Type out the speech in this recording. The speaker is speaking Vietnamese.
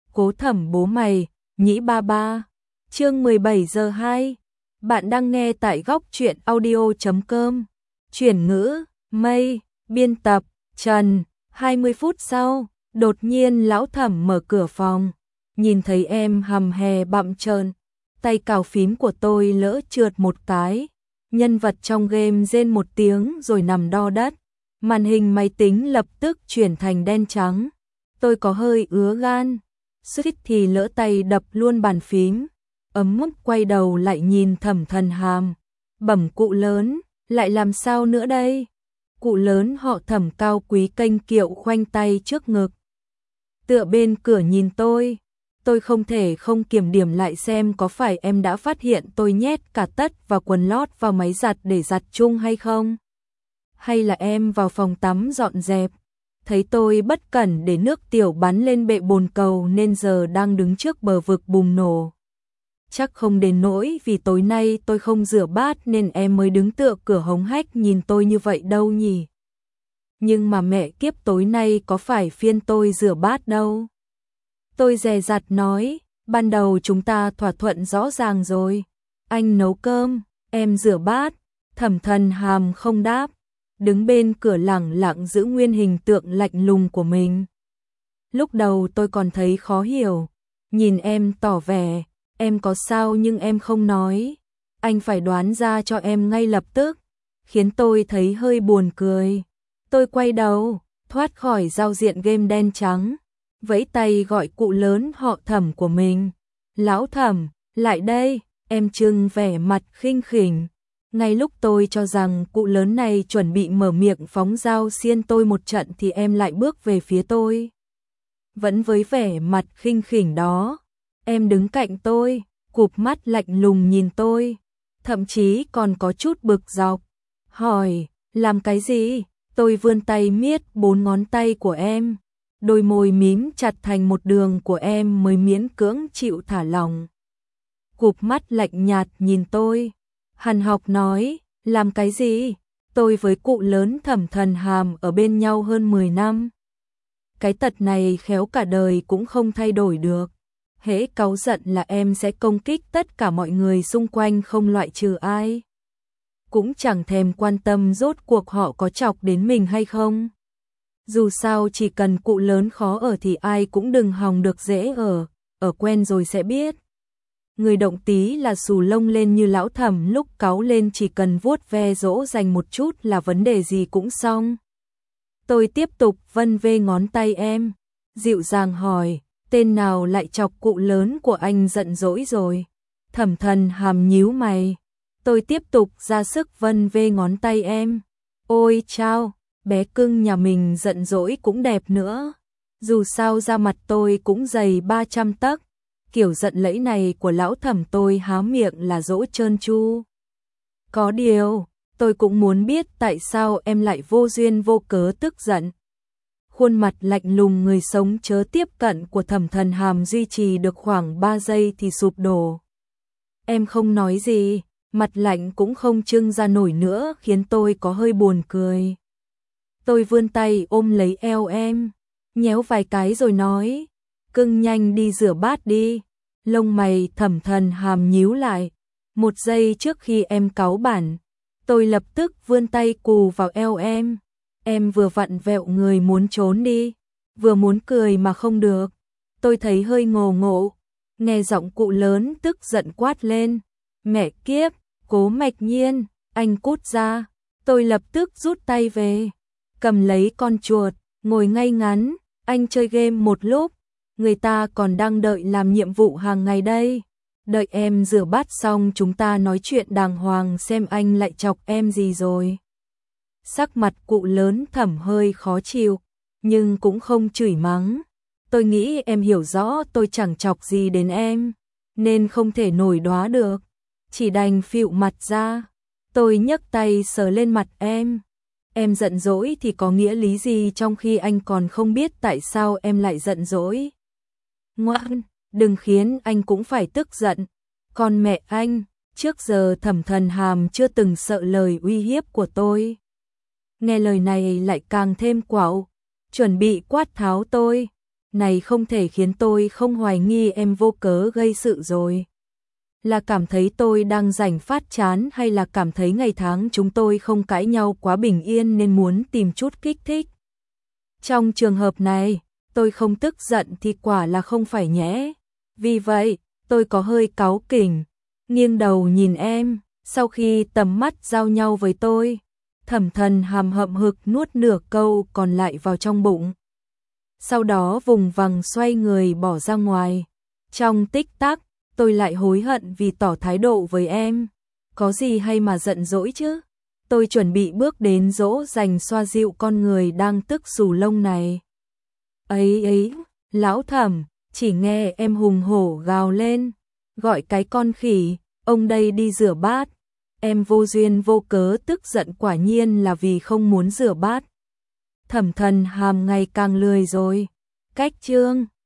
Cố Thẩm bố mày, nhĩ ba ba. Chương 17 giờ 2. Bạn đang nghe tại góc truyện audio.com. Chuyển ngữ, Mây, biên tập, Trần. 20 phút sau, đột nhiên Lão Thẩm mở cửa phòng, nhìn thấy em hầm hè bặm trợn, tay cào phím của tôi lỡ trượt một cái. Nhân vật trong game rên một tiếng rồi nằm đo đất. Màn hình máy tính lập tức chuyển thành đen trắng. Tôi có hơi ứa gan, suýt thì lỡ tay đập luôn bàn phím. Ấm ức quay đầu lại nhìn Thẩm Thần Hàm, bẩm cụ lớn, lại làm sao nữa đây? Cụ lớn họ Thẩm cao quý kênh kiệu khoanh tay trước ngực, tựa bên cửa nhìn tôi không thể không kiểm điểm lại xem có phải em đã phát hiện tôi nhét cả tất và quần lót vào máy giặt để giặt chung hay không? Hay là em vào phòng tắm dọn dẹp, thấy tôi bất cẩn để nước tiểu bắn lên bệ bồn cầu nên giờ đang đứng trước bờ vực bùng nổ. Chắc không đến nỗi vì tối nay tôi không rửa bát nên em mới đứng tựa cửa hống hách nhìn tôi như vậy đâu nhỉ? Nhưng mà mẹ kiếp, tối nay có phải phiên tôi rửa bát đâu. Tôi dè dặt nói, ban đầu chúng ta thỏa thuận rõ ràng rồi. Anh nấu cơm, em rửa bát. Thẩm Thần Hàm không đáp, đứng bên cửa lẳng lặng giữ nguyên hình tượng lạnh lùng của mình. Lúc đầu tôi còn thấy khó hiểu, nhìn em tỏ vẻ, em có sao nhưng em không nói. Anh phải đoán ra cho em ngay lập tức, khiến tôi thấy hơi buồn cười. Tôi quay đầu, thoát khỏi giao diện game đen trắng, vẫy tay gọi cụ lớn họ Thẩm của mình. Lão Thẩm, lại đây, em trưng vẻ mặt khinh khỉnh. Ngay lúc tôi cho rằng cụ lớn này chuẩn bị mở miệng phóng dao xiên tôi một trận thì em lại bước về phía tôi. Vẫn với vẻ mặt khinh khỉnh đó, em đứng cạnh tôi, cụp mắt lạnh lùng nhìn tôi, thậm chí còn có chút bực dọc. Hỏi, làm cái gì? Tôi vươn tay miết 4 ngón tay của em, đôi môi mím chặt thành một đường của em mới miễn cưỡng chịu thả lỏng. Cụp mắt lạnh nhạt nhìn tôi, hằn học nói, làm cái gì? Tôi với cụ lớn Thẩm Thần Hàm ở bên nhau hơn 10 năm. Cái tật này khéo cả đời cũng không thay đổi được. Hễ cáu giận là em sẽ công kích tất cả mọi người xung quanh không loại trừ ai. Cũng chẳng thèm quan tâm rốt cuộc họ có chọc đến mình hay không. Dù sao chỉ cần cụ lớn khó ở thì ai cũng đừng hòng được dễ ở quen rồi sẽ biết. Người động tí là xù lông lên như Lão Thẩm lúc cáu lên chỉ cần vuốt ve dỗ dành một chút là vấn đề gì cũng xong. Tôi tiếp tục vân vê ngón tay em, dịu dàng hỏi, tên nào lại chọc cụ lớn của anh giận dỗi rồi? Thẩm Thần Hàm nhíu mày. Tôi tiếp tục ra sức vân vê ngón tay em. Ôi chao, bé cưng nhà mình giận dỗi cũng đẹp nữa. Dù sao da mặt tôi cũng dày 300 tấc. Kiểu giận lẫy này của Lão Thẩm tôi há miệng là dỗ trơn tru. Có điều, tôi cũng muốn biết tại sao em lại vô duyên vô cớ tức giận. Khuôn mặt lạnh lùng người sống chớ tiếp cận của Thẩm Thần Hàm duy trì được khoảng 3 giây thì sụp đổ. Em không nói gì, mặt lạnh cũng không trưng ra nổi nữa khiến tôi có hơi buồn cười. Tôi vươn tay ôm lấy eo em, nhéo vài cái rồi nói, cưng nhanh đi rửa bát đi. Lông mày Thẩm Thần Hàm nhíu lại. Một giây trước khi em cáu bản, tôi lập tức vươn tay cù vào eo em. Em vừa vặn vẹo người muốn trốn đi, vừa muốn cười mà không được. Tôi thấy hơi ngồ ngộ, nghe giọng cụ lớn tức giận quát lên. Mẹ kiếp, Cố Mạch Nhiên, anh cút ra. Tôi lập tức rút tay về, cầm lấy con chuột, ngồi ngay ngắn. Anh chơi game một lúc, người ta còn đang đợi làm nhiệm vụ hàng ngày đây. Đợi em rửa bát xong chúng ta nói chuyện đàng hoàng xem anh lại chọc em gì rồi. Sắc mặt cụ lớn Thẩm hơi khó chịu, nhưng cũng không chửi mắng. Tôi nghĩ em hiểu rõ tôi chẳng chọc gì đến em, nên không thể nổi đoá được. Chỉ đành phịu mặt ra. Tôi nhấc tay sờ lên mặt em. Em giận dỗi thì có nghĩa lý gì trong khi anh còn không biết tại sao em lại giận dỗi? Ngoan, đừng khiến anh cũng phải tức giận. Còn mẹ anh, trước giờ Thẩm Thần Hàm chưa từng sợ lời uy hiếp của tôi. Nghe lời này lại càng thêm quạo, chuẩn bị quát tháo tôi. này không thể khiến tôi không hoài nghi em vô cớ gây sự rồi. Là cảm thấy tôi đang rảnh phát chán hay là cảm thấy ngày tháng chúng tôi không cãi nhau quá bình yên nên muốn tìm chút kích thích? Trong trường hợp này, tôi không tức giận thì quả là không phải nhẽ. Vì vậy, tôi có hơi cáu kỉnh, nghiêng đầu nhìn em, sau khi tầm mắt giao nhau với tôi. Thẩm Thần hàm hậm hực nuốt nửa câu còn lại vào trong bụng. Sau đó vùng vằng xoay người bỏ ra ngoài. Trong tích tắc, tôi lại hối hận vì tỏ thái độ với em. Có gì hay mà giận dỗi chứ? Tôi chuẩn bị bước đến dỗ dành xoa dịu con người đang tức xù lông này. Ấy, lão Thẩm, chỉ nghe em hùng hổ gào lên, gọi cái con khỉ, ông đây đi rửa bát. Em vô duyên vô cớ tức giận quả nhiên là vì không muốn rửa bát. Thẩm Thần hàm ngày càng lười rồi. Cách chương